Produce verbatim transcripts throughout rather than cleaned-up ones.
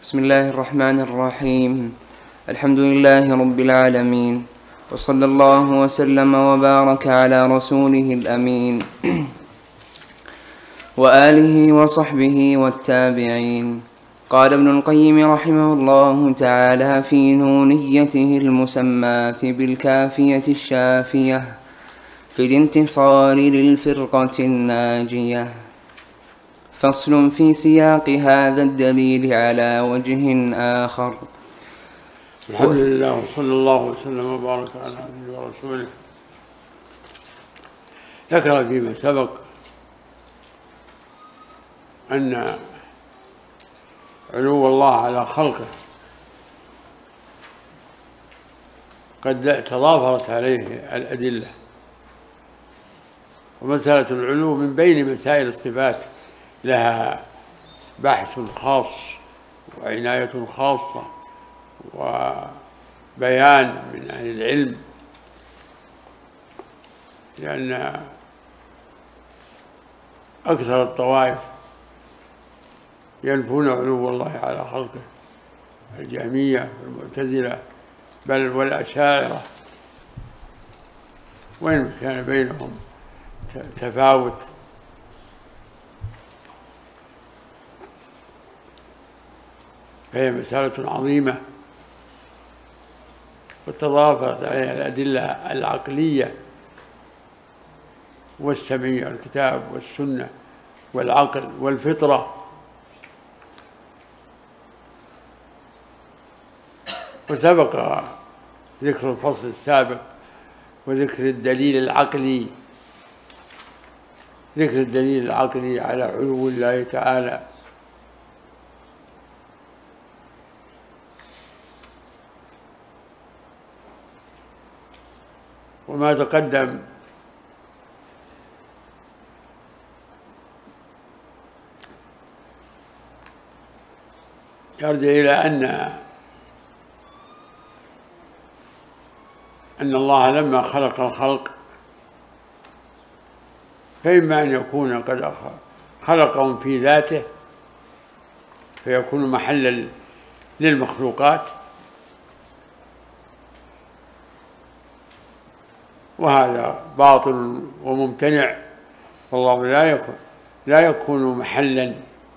بسم الله الرحمن الرحيم. الحمد لله رب العالمين، وصلى الله وسلم وبارك على رسوله الأمين وآله وصحبه والتابعين. قال ابن القيم رحمه الله تعالى في نونيته المسماة بالكافية الشافية في الانتصار للفرقة الناجية. فصل في سياق هذا الدليل على وجه آخر. الحمد لله وصلى الله وسلم وبارك على عبده ورسوله. ذكر فيما سبق أن علو الله على خلقه قد تضافرت عليه الأدلة، ومسألة العلو من بين مسائل الصفات لها بحث خاص وعناية خاصة وبيان من أهل العلم، لأن أكثر الطوائف ينفون علو الله على خلقه، الجهمية والمعتزلة بل والأشاعرة، وإن كان بينهم تفاوت. فهي مسألة عظيمة وتضافرت عليها الأدلة العقلية والسمعية، الكتاب والسنة والعقل والفطرة. وسبق ذكر الفصل السابق وذكر الدليل العقلي ذكر الدليل العقلي على علو الله تعالى، وما تقدم يرجع إلى أن أن الله لما خلق الخلق فإما أن يكون قد خلقهم في ذاته فيكون محلا للمخلوقات، وهذا باطل وممتنع، والله لا يكون لا يكون محلا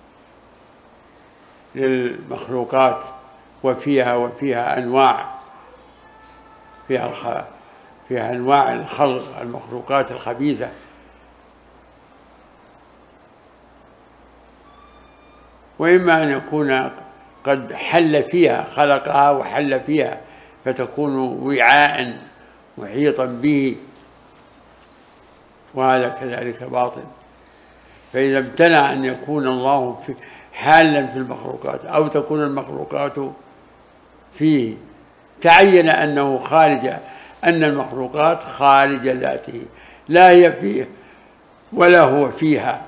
للمخلوقات، وفيها وفيها أنواع فيها فيها أنواع الخلق المخلوقات الخبيثة. وإما أن يكون قد حل فيها، خلقها وحل فيها فتكون وعاء محيطا به، وهذا كذلك باطل. فإذا امتنع أن يكون الله في حالا في المخلوقات أو تكون المخلوقات فيه، تعين أنه خارج أن المخلوقات خارج ذاته، لا هي فيه ولا هو فيها،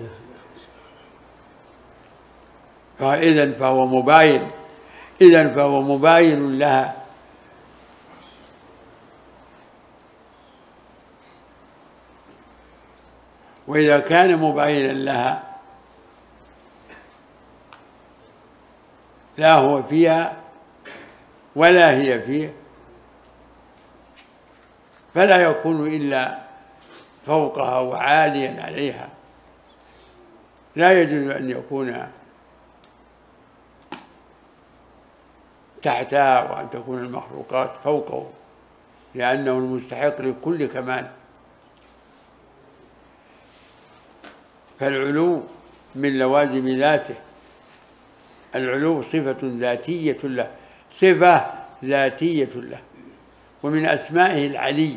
فإذن فهو مباين إذن فهو مباين لها. وإذا كان مباينا لها لا هو فيها ولا هي فيه، فلا يكون إلا فوقها وعاليا عليها، لا يجوز أن يكون تحتها وأن تكون المخلوقات فوقه، لأنه المستحق لكل كمال. فالعلو من لوازم ذاته، العلو صفة ذاتية له، صفة ذاتية له، ومن أسمائه العلي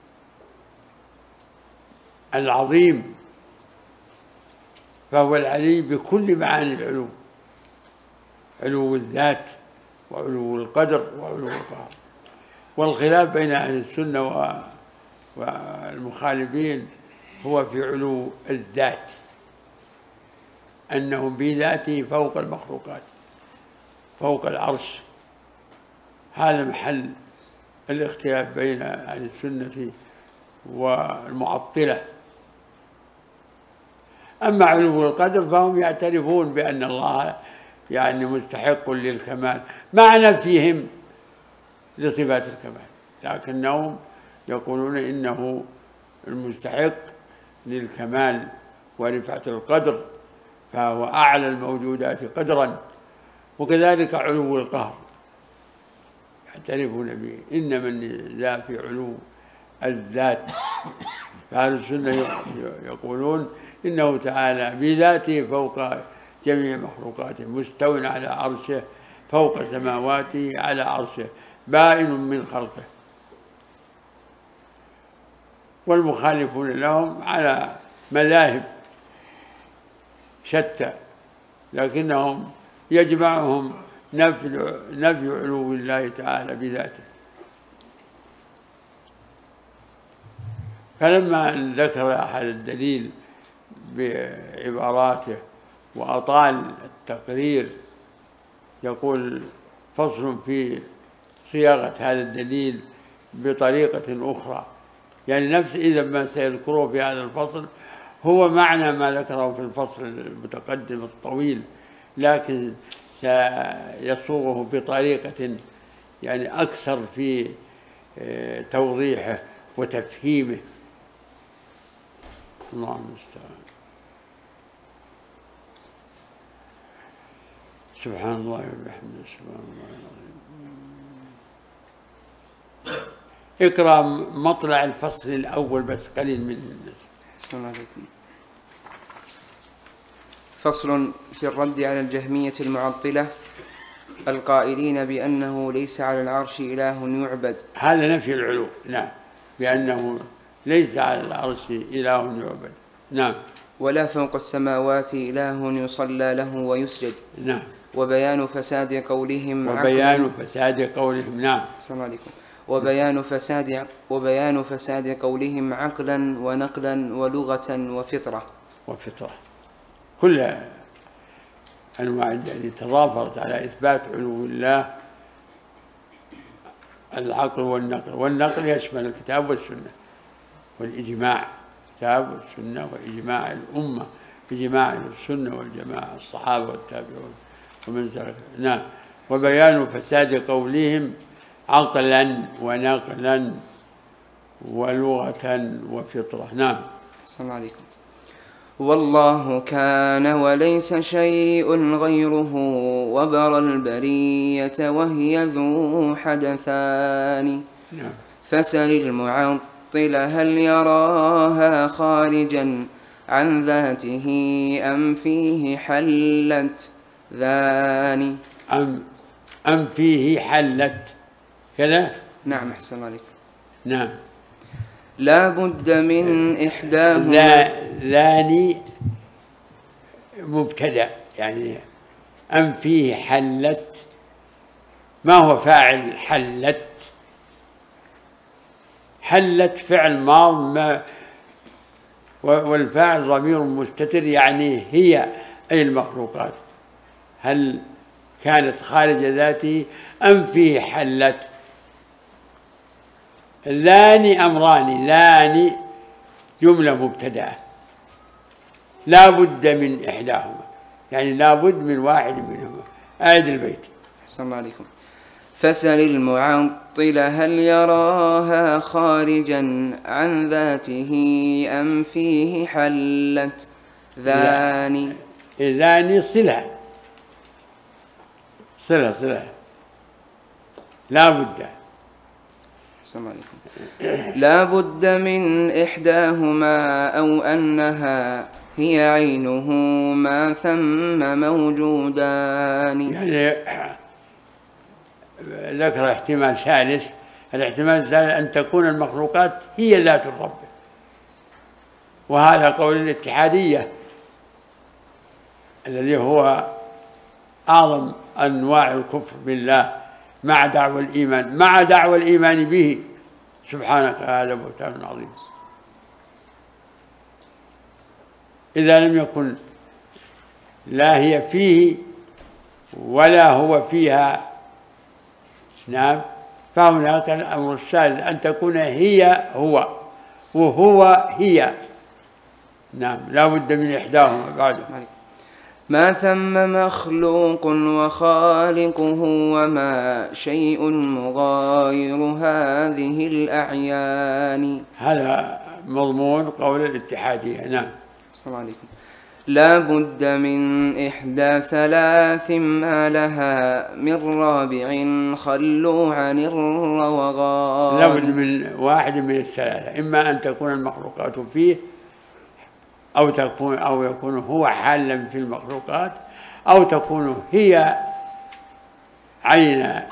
العظيم، فهو العلي بكل معاني العلو، علو الذات وعلو القدر وعلو القهر. والخلاف بين أهل السنة والمخالفين هو في علو الذات، أنه بذاته فوق المخلوقات فوق العرش، هذا محل الاختلاف بين أهل السنة والمعطلة. أما علو القدر فهم يعترفون بأن الله يعني مستحق للكمال مع نفيهم لصفات الكمال، لكنهم يقولون إنه المستحق للكمال ورفعة القدر، فهو أعلى الموجودات قدرا، وكذلك علو القهر يعترفون به، إنما النزاع في علو الذات. فأهل السنة يقولون إنه تعالى بذاته فوق جميع مخلوقاته، مستو على عرشه فوق سماواته على عرشه، بائن من خلقه. والمخالفون لهم على مذاهب شتى، لكنهم يجمعهم نفي نفي علو الله تعالى بذاته. فلما ذكر أحد الدليل بعباراته وأطال التقرير، يقول فصل في صياغة هذا الدليل بطريقة أخرى، يعني نفس إذا ما سيذكره في هذا الفصل هو معنى ما ذكره في الفصل المتقدم الطويل، لكن سيصوغه بطريقة يعني أكثر في توضيحه وتفهيمه. الله المستعان. سبحان الله وبحمده سبحان الله العظيم. اقرأ مطلع الفصل الأول بس قليل من الناس. السلام عليكم. فصل في الرد على الجهمية المعطلة القائلين بأنه ليس على العرش إله يعبد. هذا نفي العلو، نعم، بأنه ليس على العرش إله يعبد، نعم، ولا فوق السماوات إله يصلى له ويسجد، نعم، وبيان فساد قولهم وبيان فساد قولهم، نعم، السلام عليكم. وبيان فساد وبيان فساد قولهم عقلا ونقلا ولغة وفطرة وفطرة، كل أنواع التي تضافرت على إثبات علو الله، العقل والنقل. والنقل يشمل الكتاب والسنة والإجماع، الكتاب والسنة وإجماع الأمة، إجماع السنة والجماعة، الصحابة والتابعون ومن سلك، نعم. وبيان فساد قولهم عقلا ونقلا ولغة وفطرة، نعم. السلام عليكم. والله كان وليس شيء غيره وبر البرية وهي ذو حدثان، نعم. فسل المعطل هل يراها خارجا عن ذاته أم فيه حلت ذاني. أم, أم فيه حلت كذا، نعم. أحسن عليكم. نعم. لا بد من إحداهما. لا ذاني مبتدأ، يعني أم فيه حلت، ما هو فاعل حلت؟ حلت فعل ماض، ما والفاعل ضمير مستتر، يعني هي أي المخلوقات، هل كانت خارج ذاته أم فيه حلت؟ ذاني أمران، ذاني جملة مبتدأة لا بد من إحداهما، يعني لا بد من واحد منهما. أعد البيت. السلام عليكم. فسل المعطل هل يراها خارجا عن ذاته أم فيه حلت ذاني. ذاني صلة صلة صلة لا بد. السلام عليكم. لا بد من إحداهما أو أنها هي عينه ما ثم موجودان. يعني ذكر احتمال ثالث، الاحتمال الثالث أن تكون المخلوقات هي ذات الرب، وهذا قول الاتحادية الذي هو أعظم أنواع الكفر بالله مع دعوى الإيمان مع دعوى الإيمان به سبحانك، هذا بهتان عظيم. إذا لم يكن لا هي فيه ولا هو فيها، نعم، فهناك الأمر الثالث أن تكون هي هو وهو هي، نعم، لا بد من إحداهما بعد. ما ثم مخلوق وخالقه وما شيء مغاير هذه الأعيان. هذا مضمون قول الاتحادية. نعم. السلام عليكم. لا بد من إحدى ثلاث ما لها من رابع خلوا عن الروغان. لا بد من واحد من الثلاثة، إما أن تكون المخلوقات فيه أو تكون أو يكون هو حالا في المخلوقات، أو تكون هي عين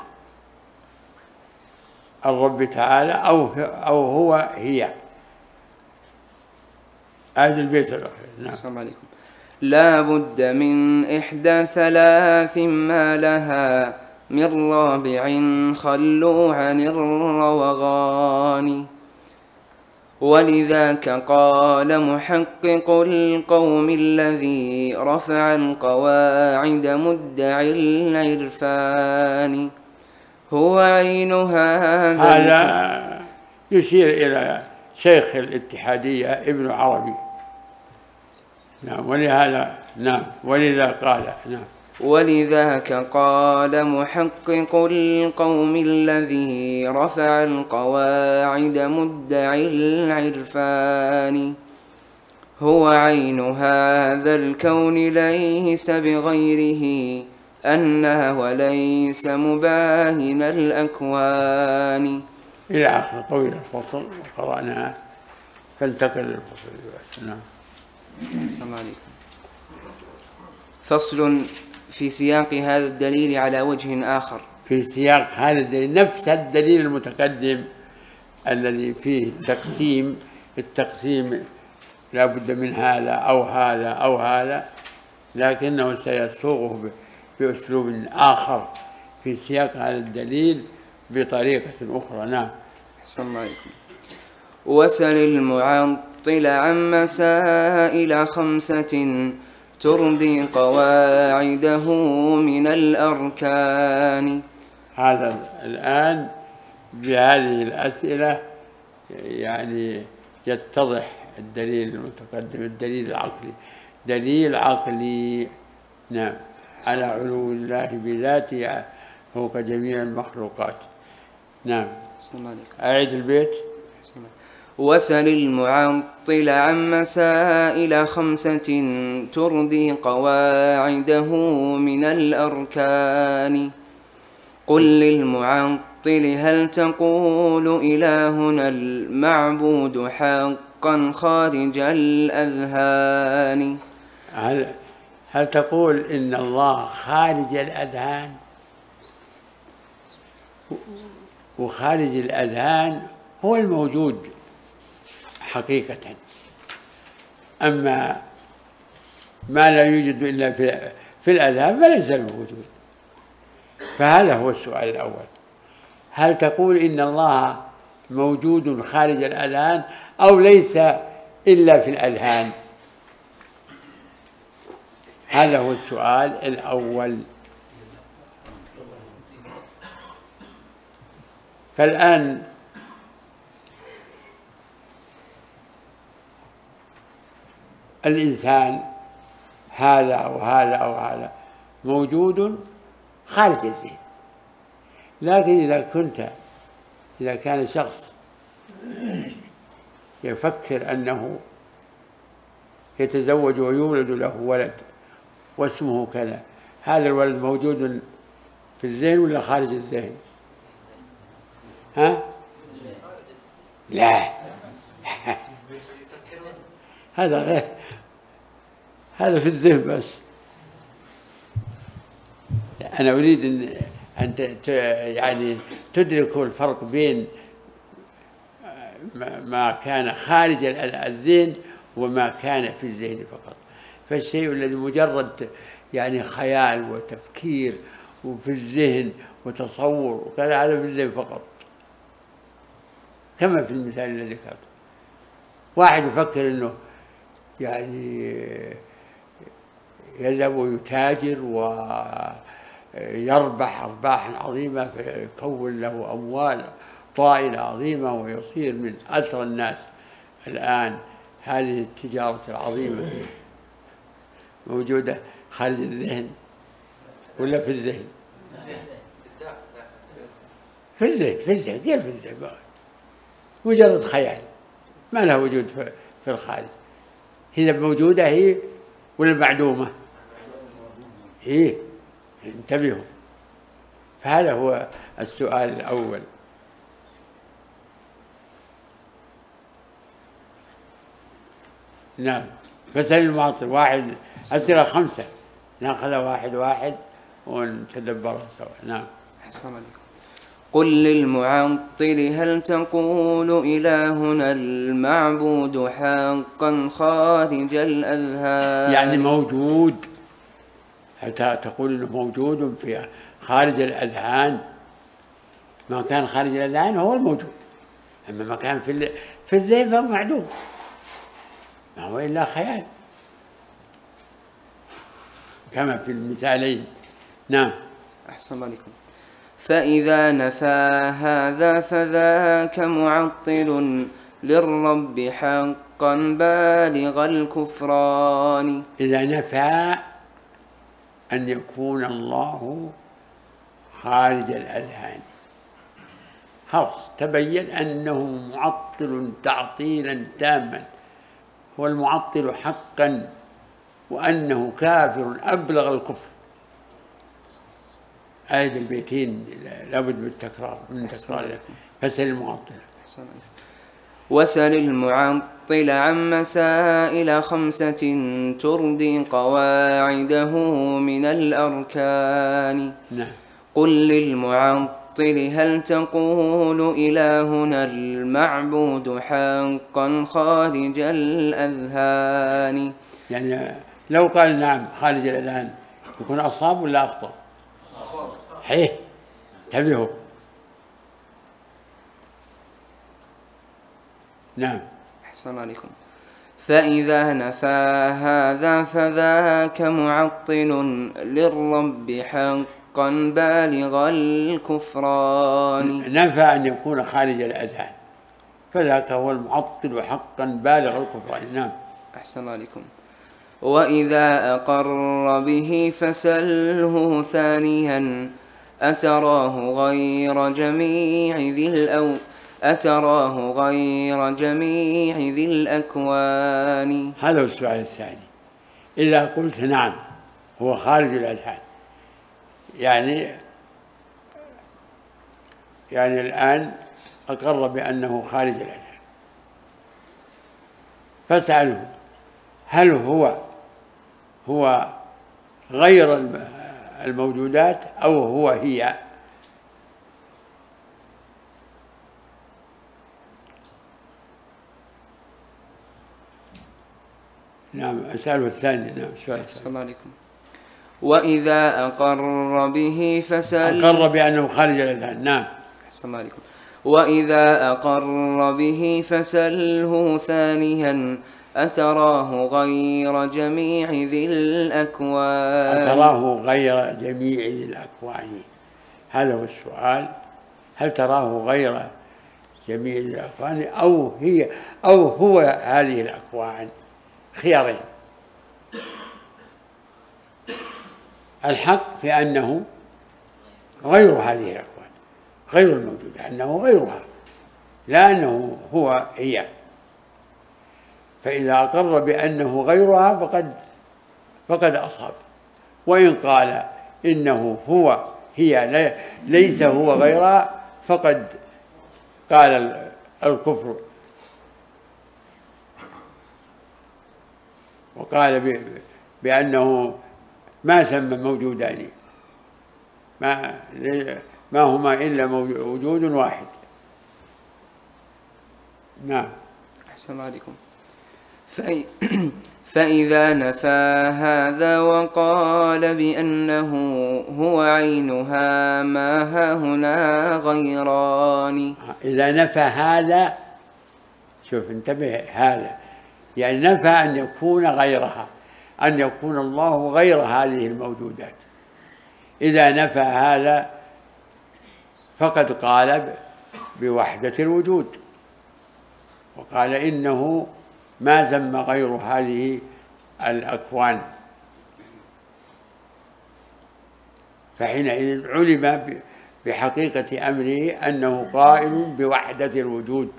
الرب تعالى، أو أو هو هي. هذا البيت الأخير. نعم. السلام عليكم. لا بد من إحدى ثلاث ما لها من رابع خلوا عن الروغان. ولذاك قال محقق القوم الذي رفع القواعد مدعي العرفان هو عين هذا. هذا يشير إلى شيخ الاتحادية ابن عربي. نعم. ولهذا نعم ولذا قال نعم ولذاك قال محقق القوم الذي رفع القواعد مدعي العرفان هو عين هذا الكون ليس بغيره أنه وليس مباهن الأكوان. إلى آخر طويل الفصل وقرأناه، فانتقل للفصل. نعم. السلام عليكم. فصل في سياق هذا الدليل على وجه آخر. في سياق هذا الدليل نفس الدليل المتقدم الذي فيه تقسيم، التقسيم لا بد من هذا أو هذا أو هذا، لكنه سيصوغه بأسلوب آخر في سياق هذا الدليل بطريقة أخرى. نعم. السلام عليكم. وسل المعطل عن مسائل خمسة ترضي قواعده من الأركان. هذا الآن بهذه الأسئلة يعني يتضح الدليل المتقدم، الدليل العقلي، دليل عقلي. نعم. على علو الله بذاته فوق جميع المخلوقات. نعم. أعيد البيت. وسل المعطل عن مسائل خمسة ترضي قواعده من الأركان. قل للمعطل هل تقول إلهنا المعبود حقا خارج الأذهان. هل, هل تقول إن الله خارج الأذهان؟ وخارج الأذهان هو الموجود حقيقة، أما ما لا يوجد إلا في, في الأذهان فليس الموجود. فهذا هو السؤال الأول، هل تقول إن الله موجود خارج الأذهان أو ليس إلا في الأذهان؟ هذا هو السؤال الأول. فالآن الإنسان هذا وهذا أو هذا موجود خارج الذهن، لكن إذا كنت إذا كان شخص يفكر أنه يتزوج ويولد له ولد واسمه كذا، هذا الولد موجود في الذهن ولا خارج الذهن؟ ها؟ لا. هذا غير، هذا في الذهن بس. أنا أريد أن أن يعني تدركوا الفرق بين ما كان خارج الذهن وما كان في الذهن فقط. فالشيء الذي مجرد يعني خيال وتفكير وفي الذهن وتصور وكذا، هذا في الذهن فقط، كما في المثال الذي ذكرته. واحد يفكر أنه يعني يذهب ويتاجر ويربح أرباحا عظيمة فيكون له أموال طائلة عظيمة ويصير من أثرى الناس الآن هذه التجارة العظيمة، موجودة خارج الذهن ولا في الذهن؟ في الذهن، في الذهن، كيف في الذهن؟ مجرد خيال ما لها وجود في الخارج. هي موجودة هي ولا معدومة؟ هي، انتبهوا. فهذا هو السؤال الأول. نعم. مثل المعطل واحد، أسئلة خمسة نأخذها واحد واحد ونتدبرها سوا. نعم. أحسن عليكم. قل للمعطل هل تقول إلهنا المعبود حقا خارج الأذهان؟ يعني موجود، هل تقول إنه موجود في خارج الأذهان؟ ما كان خارج الأذهان هو الموجود، أما ما كان في في الذهن فهو معدوم، ما هو إلا خيال كما في المثالين. نعم. أحسن عليكم. فإذا نفى هذا فذاك معطل للرب حقا بالغ الكفران. إذا نفى أن يكون الله خارج الأذهان خلاص تبين أنه معطل تعطيلا تاما، هو المعطل حقا، وأنه كافر أبلغ الكفر. آية البيتين لابد من التكرار من تكرار. فسل المعطل. وسل المعطل عن مسائل خمسة تردي قواعده من الأركان. نعم. قل للمعطل هل تقول إلهنا المعبود حقا خارج الأذهان؟ يعني لو قال نعم خارج الأذهان يكون أصاب ولا أخطأ؟ صحيح. انتبهوا. نعم. أحسن عليكم. فإذا نفى هذا فذاك معطل للرب حقا بالغ الكفران. نفى أن يكون خارج الأذهان فذاك هو المعطل حقا بالغ الكفران. نعم. أحسن عليكم. وإذا أقر به فسله ثانيا أتراه غير جميع ذي الأو أتراه غير جميع ذي الأكوان. هذا هو السؤال الثاني. إذا قلت نعم هو خارج الأذهان، يعني يعني الآن أقر بأنه خارج الأذهان، فاسأله هل هو هو غير الموجودات أو هو هي؟ نعم. أسأله الثاني. نعم. سؤال السلام عليكم. وإذا أقر به فسل أقر بأنه خارج الأذهان. نعم. السلام عليكم. وإذا أقر به فسله ثانيا أتراه غير جميع ذي الأكوان. أتراه غير جميع ذي الأكوان، هذا هو السؤال. هل تراه غير جميع ذي الأكوان أو هي أو هو هذه الأكوان؟ خيارين. الحق في أنه غير هذه الأكوان، غير الموجودة، أنه غيرها لا أنه هو هي. فإذا أقر بأنه غيرها فقد فقد أصاب. وإن قال إنه هو هي ليس هو غيرها فقد قال الكفر، وقال بأنه ما ثم موجودان، ما ما هما إلا وجود واحد. نعم. أحسن عليكم. فإذا نفى هذا وقال بأنه هو عينها ما هاهنا غيران. إذا نفى هذا، شوف انتبه، هذا يعني نفى أن يكون غيرها، أن يكون الله غير هذه الموجودات. إذا نفى هذا فقد قال بوحدة الوجود، وقال إنه ما ثم غير هذه الأكوان، فحينئذ علم بحقيقة أمره أنه قائل بوحدة الوجود.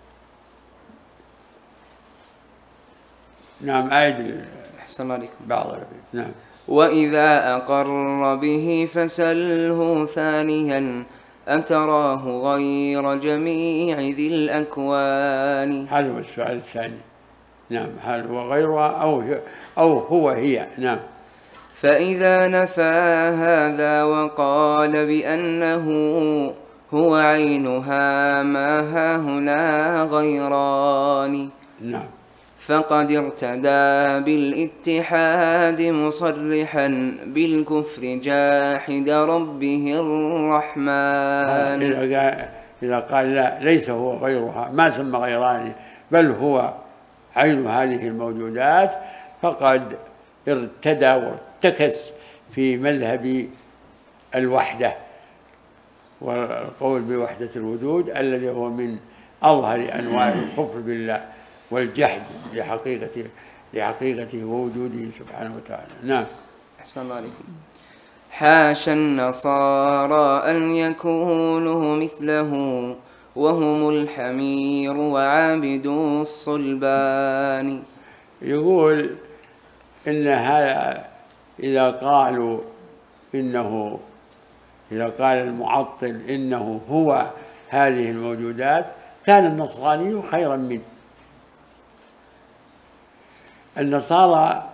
نعم أعد أحسن عليكم. بعض البيت. نعم. وإذا أقر به فسله ثانيا أتراه غير جميع ذي الأكوان. هذا هو السؤال الثاني. نعم، هل هو غيرها أو أو هو هي. نعم. فإذا نفى هذا وقال بأنه هو عينها ما هاهنا غيران. نعم. فقد ارتدى بالاتحاد مصرحا بالكفر جاحد ربه الرحمن. إذا قال لا ليس هو غيرها، ما ثم غيران بل هو عين هذه الموجودات، فقد ارتدى وارتكس في مذهب الوحدة والقول بوحدة الوجود الذي هو من أظهر أنواع الكفر بالله والجحد لحقيقته لحقيقته ووجوده سبحانه وتعالى. نعم. أحسن الله عليكم. حاشا النصارى أن يكونوا مثله وهم الحمير وعابدو الصلبان. يقول إن هذا إذا قالوا إنه إذا قال المعطل إنه هو هذه الموجودات كان النصراني خيرا منه. النصارى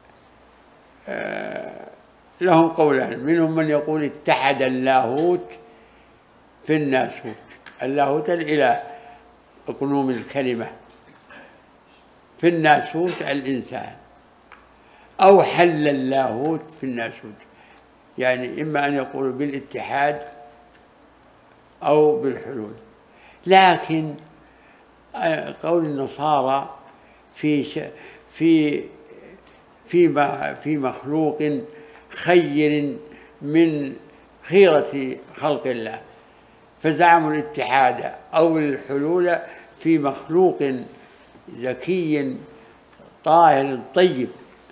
لهم قولان، منهم من يقول اتحد اللاهوت في الناسوت، اللاهوت الإله أقنوم الكلمة، في الناسوت الإنسان، أو حل اللاهوت في الناسوت، يعني إما أن يقولوا بالاتحاد أو بالحلول. لكن قول النصارى في في في في مخلوق خير من خيرة خلق الله، فزعموا الاتحاد أو الحلول في مخلوق ذكي طاهر طيب،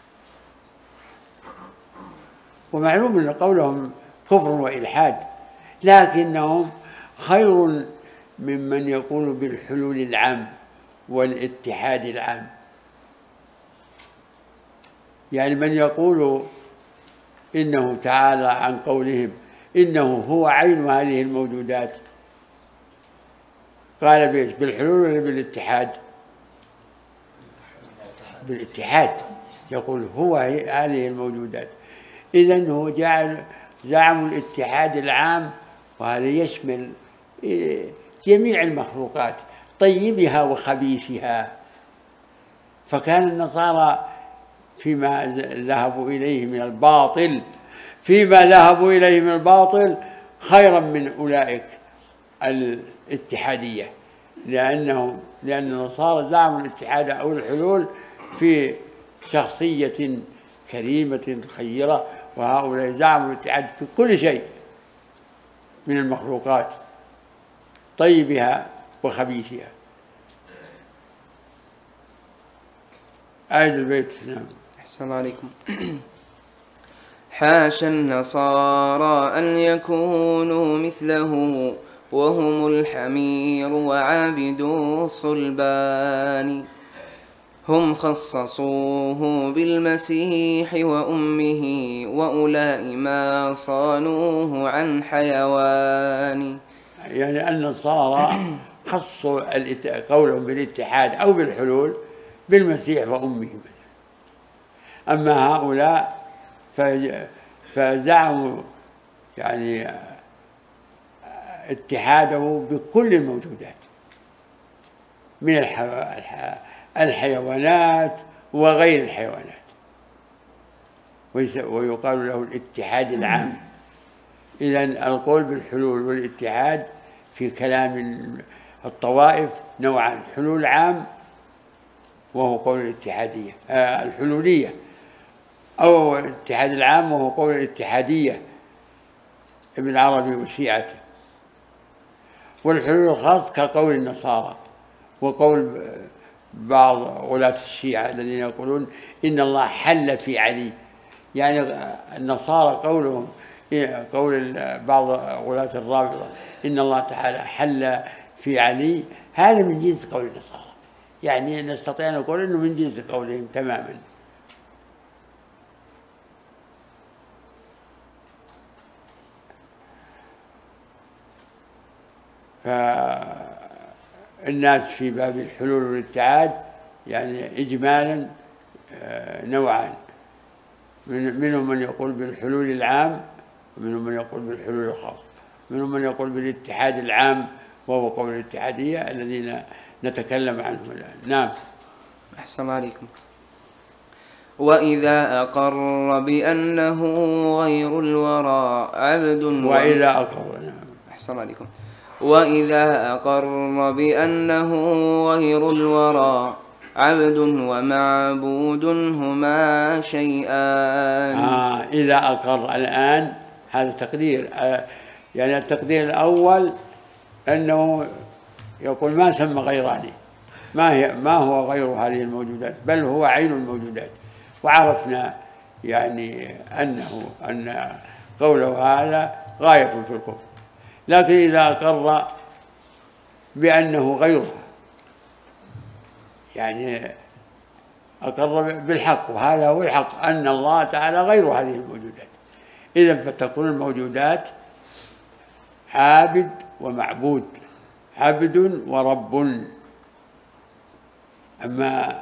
ومعلوم أن قولهم كفر وإلحاد، لكنهم خير ممن يقول بالحلول العام والاتحاد العام. يعني من يقول إنه تعالى عن قولهم إنه هو عين هذه الموجودات، قال بيش بالحلول ولا بالاتحاد؟ بالاتحاد، يقول هو هذه الموجودات. إذن هو جعل زعم الاتحاد العام، وهذا يشمل جميع المخلوقات طيبها وخبيثها. فكان النصارى فيما ذهبوا إليه من الباطل فيما ذهبوا إليه من الباطل خيرا من أولئك الاتحادية، لأنهم لأن النصارى زعموا الاتحاد أو الحلول في شخصية كريمة خيرة، وهؤلاء زعموا الاتحاد في كل شيء من المخلوقات طيبها وخبيثها. آية البيت. نعم. أحسن عليكم. حاشا النصارى أن يكونوا مثله وهم الحمير وعابدو الصلبان. هم خصصوه بالمسيح وأمه وأولئك ما صانوه عن حيوان. يعني النصارى خصوا قولهم بالاتحاد أو بالحلول بالمسيح وأمه، أما هؤلاء فزعموا يعني اتحاده بكل الموجودات من الحيوانات وغير الحيوانات، ويقال له الاتحاد العام. إذن القول بالحلول والاتحاد في كلام الطوائف نوعان: حلول عام وهو قول الاتحادية آه الحلولية، أو الاتحاد العام وهو قول الاتحادية ابن عربي وشيعته، والحلول الخاص كقول النصارى وقول بعض غلاة الشيعة الذين يقولون إن الله حل في علي. يعني النصارى قولهم قول بعض غلاة الرافضة إن الله تعالى حل في علي، هذا من جنس قول النصارى، يعني نستطيع أن نقول أنه من جنس قولهم تماما. فالناس في باب الحلول والاتحاد يعني إجمالا نوعان، منهم من يقول بالحلول العام، ومنهم من يقول بالحلول الخاص، منهم من يقول بالاتحاد العام وهو قول الاتحادية الذين نتكلم عنهم الآن. نعم. أحسن عليكم. وإذا أقر بأنه غير الورى عبد وإذا أقر. نعم. أحسن عليكم. وإذا أقر بأنه غير الورى عبد ومعبود هما شيئان. آه إذا أقر الآن هذا تقدير، آه يعني التقدير الأول أنه يقول ما سمى غيراني، ما هي ما هو غير هذه الموجودات، بل هو عين الموجودات، وعرفنا يعني أنه أن قوله هذا غاية في الكفر. لكن إذا أقر بأنه غيرها، يعني أقر بالحق، وهذا هو الحق أن الله تعالى غير هذه الموجودات، إذن فتكون الموجودات عابد ومعبود، عبد ورب. أما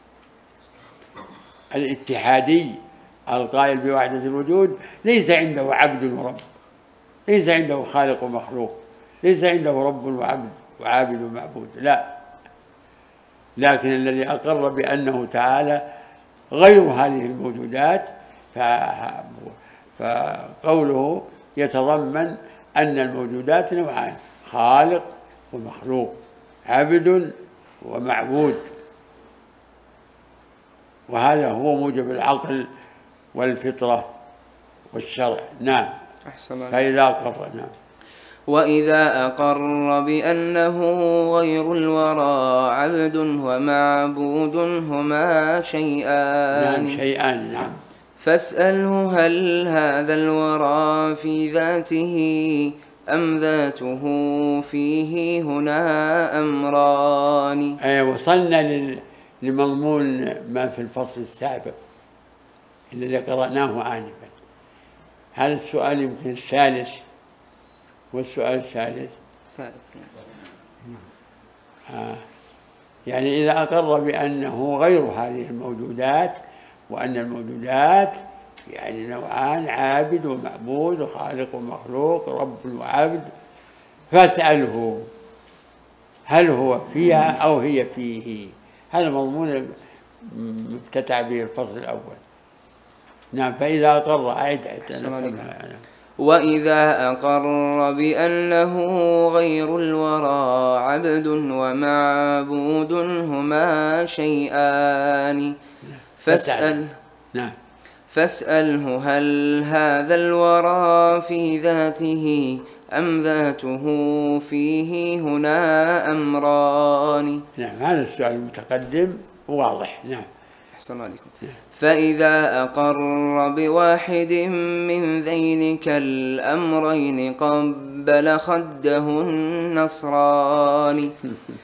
الاتحادي القائل بوحدة الوجود ليس عنده عبد ورب، ليس عنده خالق ومخلوق، ليس عنده رب وعبد وعابد ومعبود، لا، لكن الذي أقر بأنه تعالى غير هذه الموجودات، فقوله يتضمن أن الموجودات نوعان، خالق ومخلوق، عبد ومعبود، وهذا هو موجب العقل والفطرة والشرع. نعم. فإذا أقر. نعم. وإذا أقر بأنه غير الورى عبد ومعبود هما شيئان. نعم شيئان. نعم. فاسأله هل هذا الورى في ذاته أم ذاته فيه هنا أمران. أي وصلنا لمضمون ما في الفصل السابق الذي قرأناه آنفا. هذا السؤال يمكن الثالث، والسؤال الثالث آه. يعني إذا أقر بأنه غير هذه الموجودات، وأن الموجودات يعني نوعان، عابد ومعبود وخالق ومخلوق، رب وعبد، فاسأله هل هو فيها أو هي فيه. هذا مضمون مبتدع به الفصل الأول. نعم. فإذا أقر أعد. وإذا أقر بأنه غير الورى عبد ومعبود هما شيئان. فاسأل. نعم. فاسأله هل هذا الورى في ذاته أم ذاته فيه هنا أمران. نعم. هذا السؤال المتقدم واضح. نعم. أحسن عليكم. فإذا أقر بواحد من ذينك الأمرين قبل خده النصران،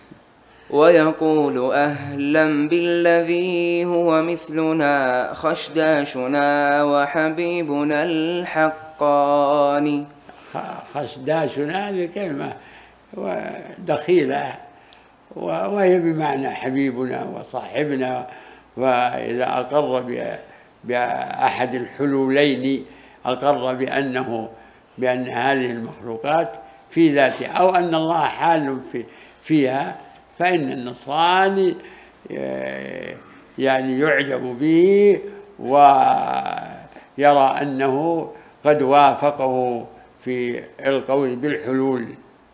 ويقول أهلا بالذي هو مثلنا خشداشنا وحبيبنا الحقان. خشداشنا هذه كلمة دخيلة، وهي بمعنى حبيبنا وصاحبنا. وإذا أقر بأحد الحلولين أقر بأنه بأن هذه المخلوقات في ذاته، أو أن الله حال في فيها، فإن النصراني يعني يعجب به ويرى أنه قد وافقه في القول بالحلول.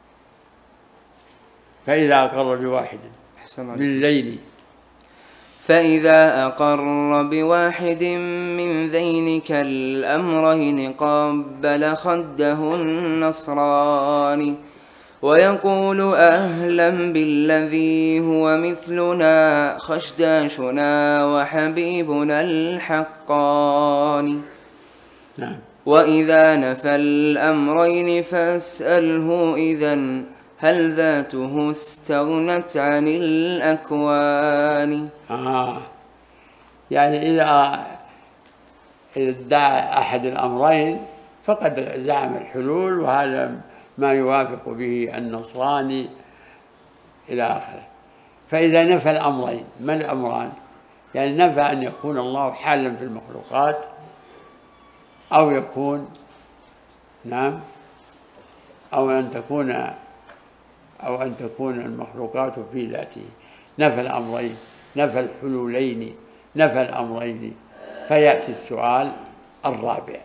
فإذا أقر بواحد بالليل. فإذا أقر بواحد من ذينك الأمرين قبل خده النصران، ويقول أهلا بالذي هو مثلنا خشداشنا وحبيبنا الحقان. نعم. وإذا نفى الأمرين فاسأله إذن هل ذاته استغنت عن الأكوان. آه يعني إذا ادعى أحد الأمرين فقد زعم الحلول، وهذا ما يوافق به النصراني إلى آخره. فإذا نفى الأمرين، ما الأمران؟ يعني نفى أن يكون الله حالا في المخلوقات أو يكون نعم أو أن تكون أو أن تكون المخلوقات في ذاته. نفى الأمرين، نفى الحلولين، نفى الأمرين. فيأتي السؤال الرابع.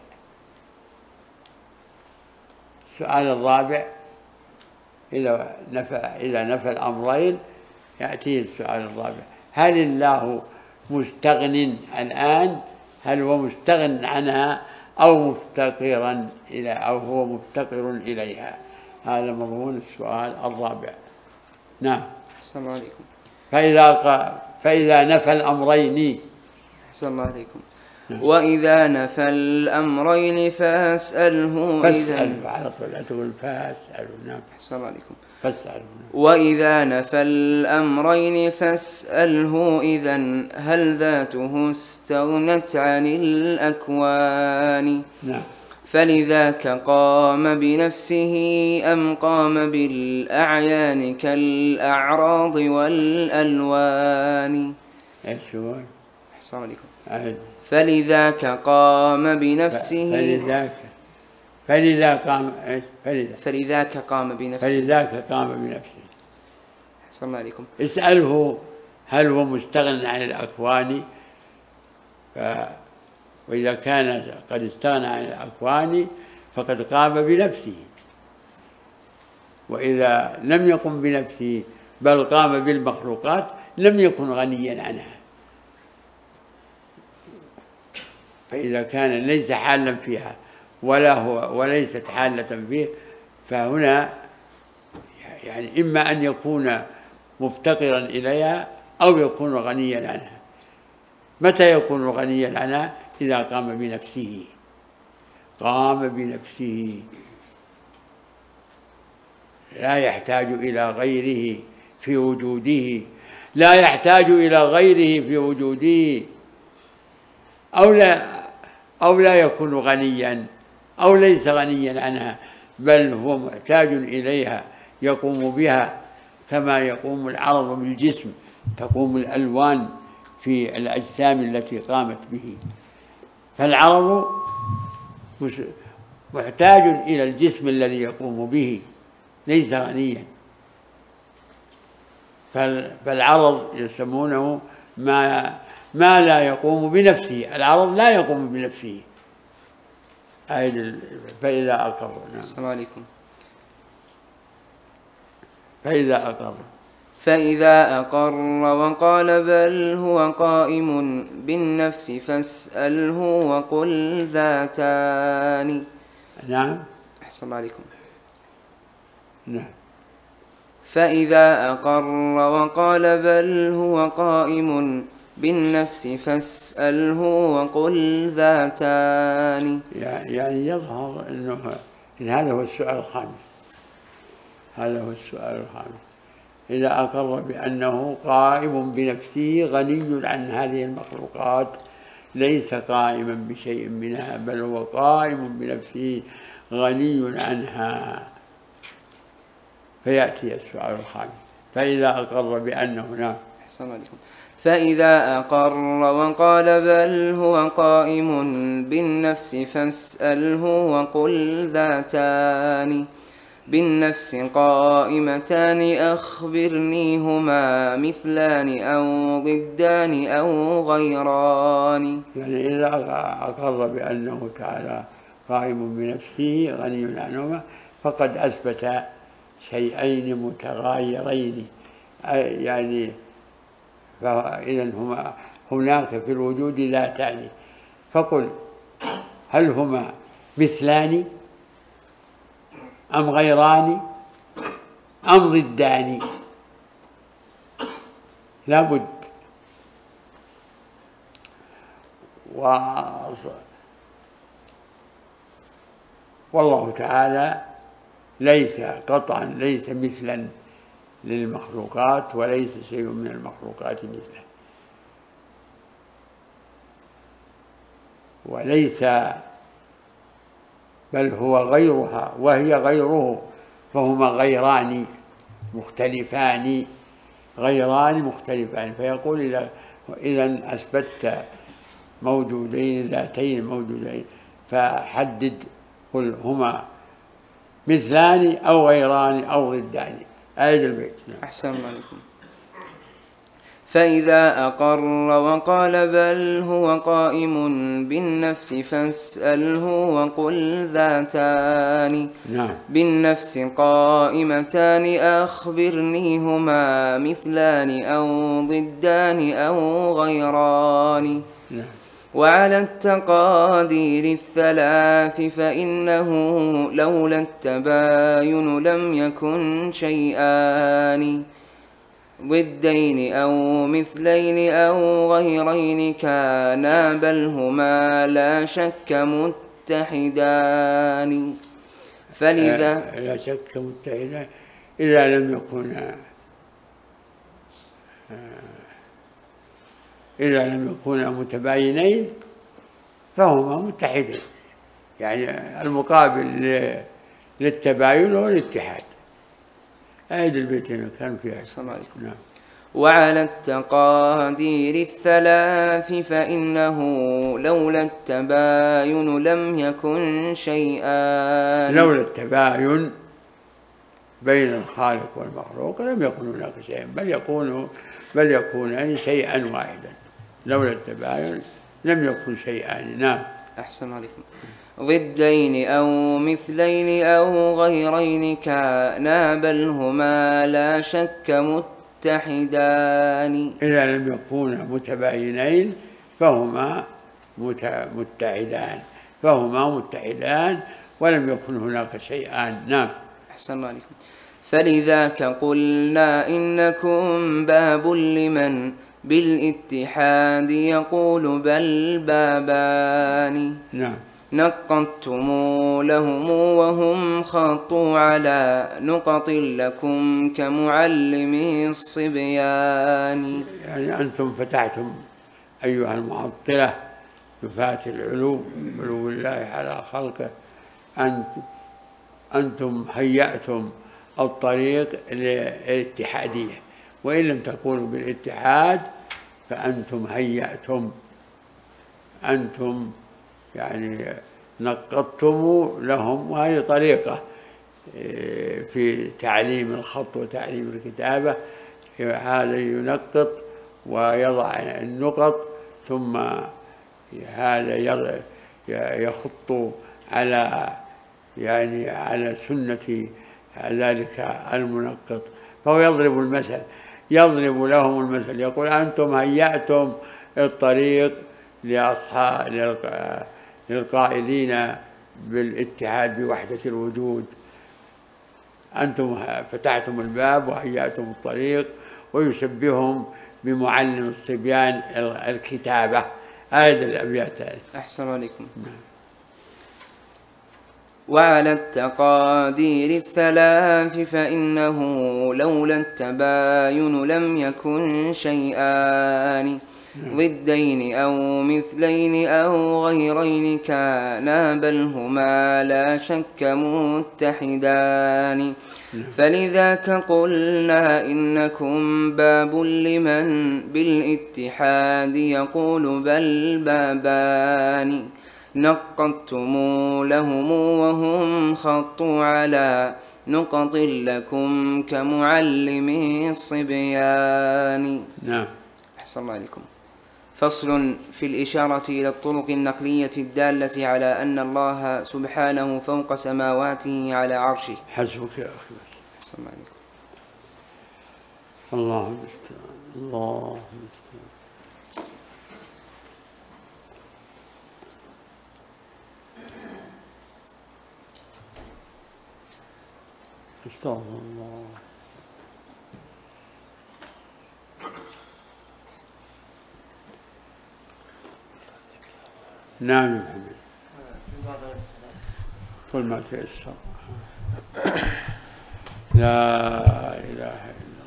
السؤال الرابع إذا نفى إذا نفى الأمرين يأتيه السؤال الرابع: هل الله مستغن الآن؟ هل هو مستغن عنها أو مفتقرا إلى أو هو مفتقر إليها؟ هذا مضمون السؤال الرابع. نعم. السلام عليكم. فإذا فإذا نفى الأمرين. السلام عليكم. نعم. وإذا نفى الأمرين فاسأله فاسأله على طول، لا تقول فاسأله. نعم. السلام عليكم. فاسأله. وإذا نفى الأمرين فاسأله إذن هل ذاته استغنت عن الأكوان. نعم. فلذاك قام بنفسه أم قام بالأعيان كالأعراض والألوان. إيش هو؟ السلام عليكم. أهد. فلذاك قام بنفسه فلذاك فلذا قام إيش فلذا فلذاك قام بنفسه فلذاك قام بنفسه. السلام عليكم. اسأله هل هو مستغن عن الأكوان؟ ف... وإذا كان قد استغنى عن الأكوان فقد قام بنفسه، وإذا لم يقم بنفسه بل قام بالمخلوقات لم يكن غنيا عنها. فإذا كان ليس حالا فيها ولا هو وليست حالة فيه، فهنا يعني إما أن يكون مفتقرا إليها أو يكون غنيا عنها. متى يكون غنيا عنها؟ إذا قام بنفسه. قام بنفسه لا يحتاج إلى غيره في وجوده، لا يحتاج إلى غيره في وجوده، أو لا أو لا يكون غنيا أو ليس غنيا عنها، بل هو محتاج إليها يقوم بها كما يقوم العرض بالجسم، تقوم الألوان في الأجسام التي قامت به. فالعرض محتاج إلى الجسم الذي يقوم به، ليس غنيا. فالعرض يسمونه ما ما لا يقوم بنفسه. العرض لا يقوم بنفسه. فإذا أقر. السلام عليكم. فإذا أقر فإذا أقر وقال بل هو قائم بالنفس فاسأله وقل ذاتان. نعم. السلام عليكم. نعم. فإذا أقر وقال بل هو قائم بالنفس فاسأله وقل ذاتان. يعني يظهر أنه إن هذا هو السؤال الخامس. هذا هو السؤال الخامس. إذا أقر بأنه قائم بنفسه غني عن هذه المخلوقات، ليس قائما بشيء منها بل هو قائم بنفسه غني عنها، فيأتي السؤال الخامس. فإذا أقر بأنه نعم. أحسن عليكم. فإذا أقر وقال بل هو قائم بالنفس فاسأله وقل ذاتان. بالنفس قائمتان أخبرني هما مثلان أو ضدان أو غيران. يعني إذا أقر بأنه تعالى قائم بنفسه غني عنهما فقد أثبت شيئين متغايرين، يعني فإذا هما هناك في الوجود ذاتان. فقل هل هما مثلان أم غيران أم ضدان؟ لا بد. والله تعالى ليس قطعا ليس مثلا للمخلوقات، وليس شيء من المخلوقات مثله، وليس بل هو غيرها وهي غيره، فهما غيران مختلفان غيران مختلفان. فيقول إذا إذا أثبتت موجودين ذاتين موجودين فحدد، قل هما مثلان أو غيران أو ضدان. آية البيت. أحسن عليكم. فإذا أقر وقال بل هو قائم بالنفس فاسأله وقل ذاتان نعم. بالنفس قائمتان أخبرني هما مثلان أو ضدان أو غيران. نعم. وعلى التقادير الثلاث فإنه لولا التباين لم يكن شيئان ضدين أو مثلين أو غيرين كانا بل هما لا شك متحدان. فلذا آه لا شك متحدان إذا لم يكونا آه إذا لم يكونا متباينين فهما متحدين، يعني المقابل للتباين هو الاتحاد. هذه البيتين كان فيها. السلام عليكم. نعم. وعلى التقادير الثلاث فإنه لولا التباين لم يكن شيئان. لولا التباين بين الخالق والمخلوق لم يكن هناك شيء، بل يكون بل يكونان شيئا واحدا. لولا التباين لم يكن شيئان. نعم. أحسن عليكم. ضدين أو مثلين أو غيرين كانا بل هما لا شك متحدان. إذا لم يكونا متباينين فهما متحدان فهما متحدان ولم يكن هناك شيئان. نعم. أحسن عليكم. فلذاك قلنا إنكم باب لمن بالاتحاد يقول بل بابان. نعم. نقضتم لهم وهم خطوا على نقط لكم كمعلم الصبيان. يعني أنتم فتحتم أيها المعطلة بفات العلو، علو الله على خلقه، أنتم, أنتم هيأتم الطريق للاتحادية، وإن لم تكونوا بالاتحاد فأنتم هيأتم، أنتم يعني نقضتم لهم. وهذه طريقة في تعليم الخط وتعليم الكتابة، هذا ينقط ويضع النقط، ثم هذا يخط على يعني على سنة ذلك المنقط، فهو يضرب المثل يضرب لهم المثل يقول أنتم هيأتم الطريق لأصحاب للقائلين بالاتحاد بوحدة الوجود، أنتم فتحتم الباب وهيأتم الطريق، ويشبههم بمعلم الصبيان الكتابة. هذه الأبيات. أحسن عليكم. وعلى التقادير الثلاث فإنه لولا التباين لم يكن شيئان ضدين أو مثلين أو غيرين كانا بل هما لا شك متحدان. فلذاك قلنا إنكم باب لمن بالاتحاد يقول بل بابان. نقضتم لهم وهم خطوا على نقط لكم كمعلم الصبيان. نعم. أحسن الله عليكم. فصل في الإشارة إلى الطرق النقلية الدالة على أن الله سبحانه فوق سماواته على عرشه. حسبك يا أخي. أحسن الله عليكم. الله المستعان. الله المستعان. استغفر الله. نعم يا محمد. كل ما تيسر. لا إله إلا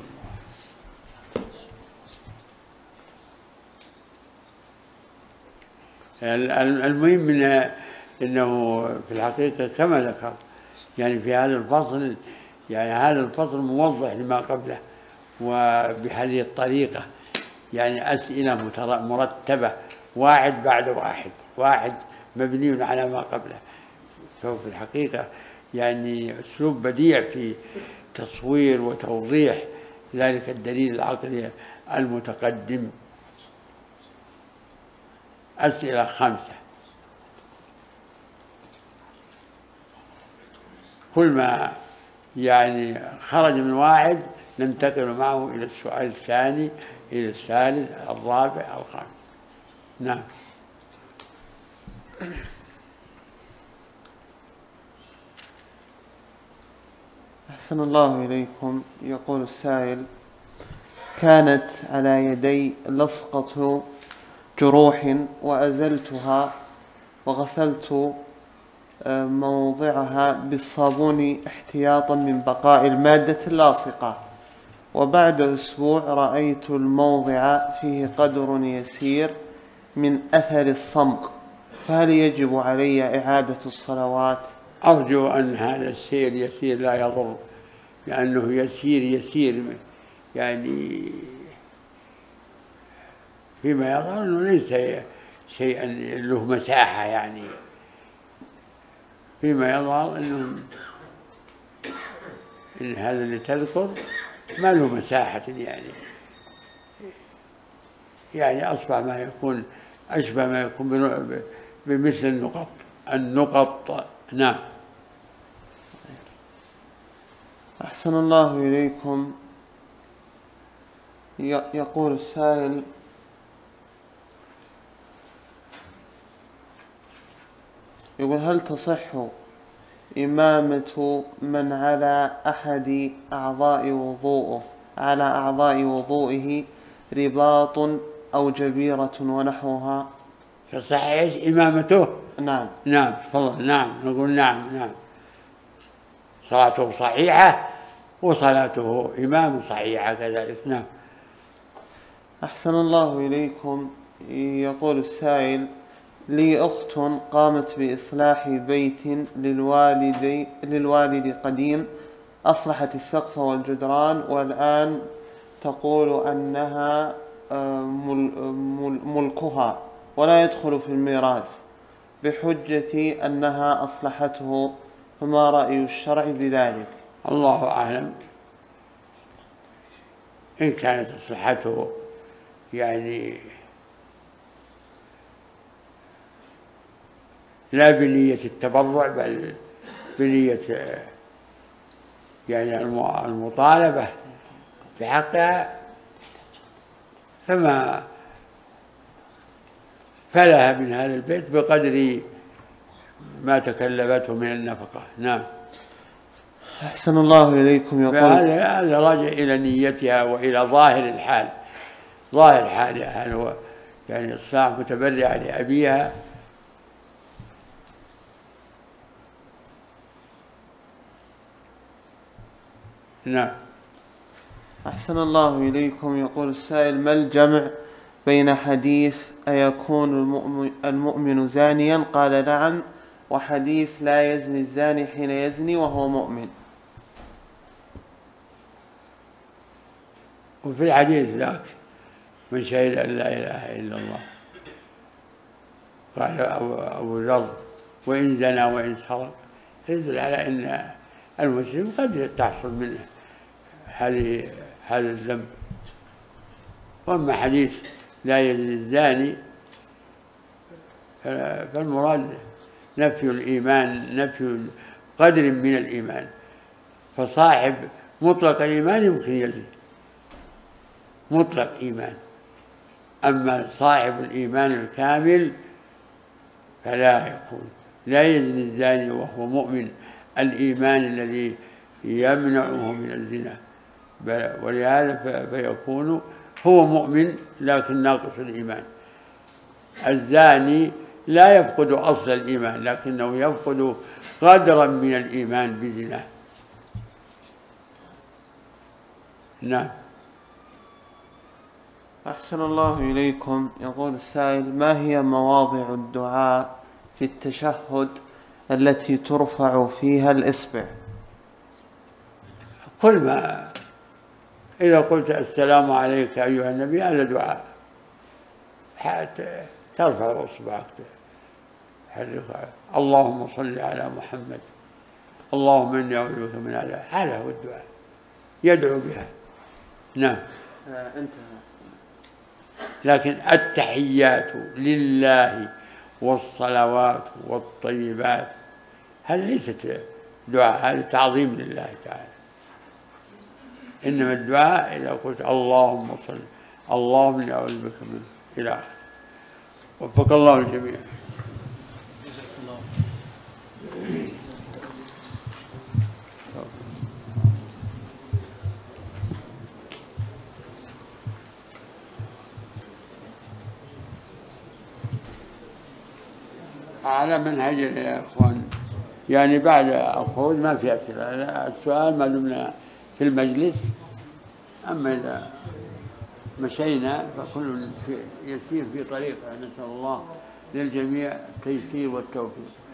الله. المهم من إنه في الحقيقة كما ذكر يعني في هذا الفصل، يعني هذا الفصل موضح لما قبله وبهذه الطريقة، يعني أسئلة مرتبة واحد بعد واحد واحد مبني على ما قبله. فهو في الحقيقة يعني أسلوب بديع في تصوير وتوضيح ذلك الدليل العقلي المتقدم. أسئلة خمسة، كل ما يعني خرج من واحد ننتقل معه إلى السؤال الثاني، إلى الثالث، الرابع، الخامس. نعم. أحسن الله إليكم. يقول السائل: كانت على يدي لصقة جروح وأزلتها وغسلت موضعها بالصابون احتياطا من بقاء المادة اللاصقة، وبعد أسبوع رأيت الموضع فيه قدر يسير من أثر الصمغ، فهل يجب علي إعادة الصلوات؟ أرجو أن هذا السير يسير لا يضر، لأنه يسير يسير يعني فيما يظهر أنه ليس شيئا له مساحة، يعني فيما يظهر أنه إن هذا اللي تذكر ما له مساحة، يعني يعني أصبح ما يكون أشبه ما يكون بمثل النقط النقط نعم. أحسن الله إليكم. يقول السائل: يقول هل تصح إمامة من على أحد أعضاء وضوءه على أعضاء وضوئه رباط أو جبيرة ونحوها؟ تصح إيش إمامته؟ نعم نعم تفضل. نعم نقول نعم نعم صلاته صحيحة وصلاته إمام صحيحة كذلك. نعم. أحسن الله إليكم. يقول السائل: لي أخت قامت بإصلاح بيت للوالد, للوالد قديم، أصلحت السقف والجدران، والآن تقول أنها ملكها ولا يدخل في الميراث بحجة أنها أصلحته، فما رأي الشرع بذلك؟ الله أعلم. إن كانت إصلاحته يعني لا بنية التبرع بل بنية يعني المطالبة بحقها، فما فلها من هذا البيت بقدر ما تكلفته من النفقة. نعم. أحسن الله إليكم. يقول هذا راجع إلى نيتها وإلى ظاهر الحال. ظاهر حالها هل هو يعني إصلاح متبرع لأبيها نعم. أحسن الله إليكم. يقول السائل: ما الجمع بين حديث أيكون المؤمن زانيا قال نعم، وحديث لا يزني الزاني حين يزني وهو مؤمن؟ وفي الحديث ذاك من شهد أن لا إله إلا الله قال أبو ذر وإن زنى وإن سرق، يدل على أن المسلم قد تحصل منه هذه هذا الذنب. وأما حديث لا يزني الزاني فالمراد نفي الإيمان، نفي قدر من الإيمان، فصاحب مطلق الإيمان يمكن يزني مطلق إيمان، أما صاحب الإيمان الكامل فلا يكون. لا يزني الزاني وهو مؤمن، الإيمان الذي يمنعه من الزنا، ولهذا فيكون هو مؤمن لكن ناقص الإيمان. الزاني لا يفقد أصل الإيمان، لكنه يفقد قدرا من الإيمان بذنه. نعم. أحسن الله إليكم. يقول السائل: ما هي مواضع الدعاء في التشهد التي ترفع فيها الإصبع؟ كل ما إذا قلت السلام عليك أيها النبي هذا دعاء، حتى ترفع إصبعك. اللهم صل على محمد، اللهم إني أعوذ بك من هذا، هذا هو الدعاء يدعو بها. نعم. انتهى. لكن التحيات لله والصلوات والطيبات هل ليست دعاء، هذا تعظيم لله تعالى. إنما الدعاء إذا قلت اللهم صل، اللهم إني أعوذ بك من إلى آخره. وفق الله الجميع. على منهج يا إخوان، يعني بعد الخروج ما في أسئلة، السؤال ما دمنا في المجلس، أما إذا مشينا فكل يسير في طريقه. نسأل الله للجميع التيسير والتوفيق.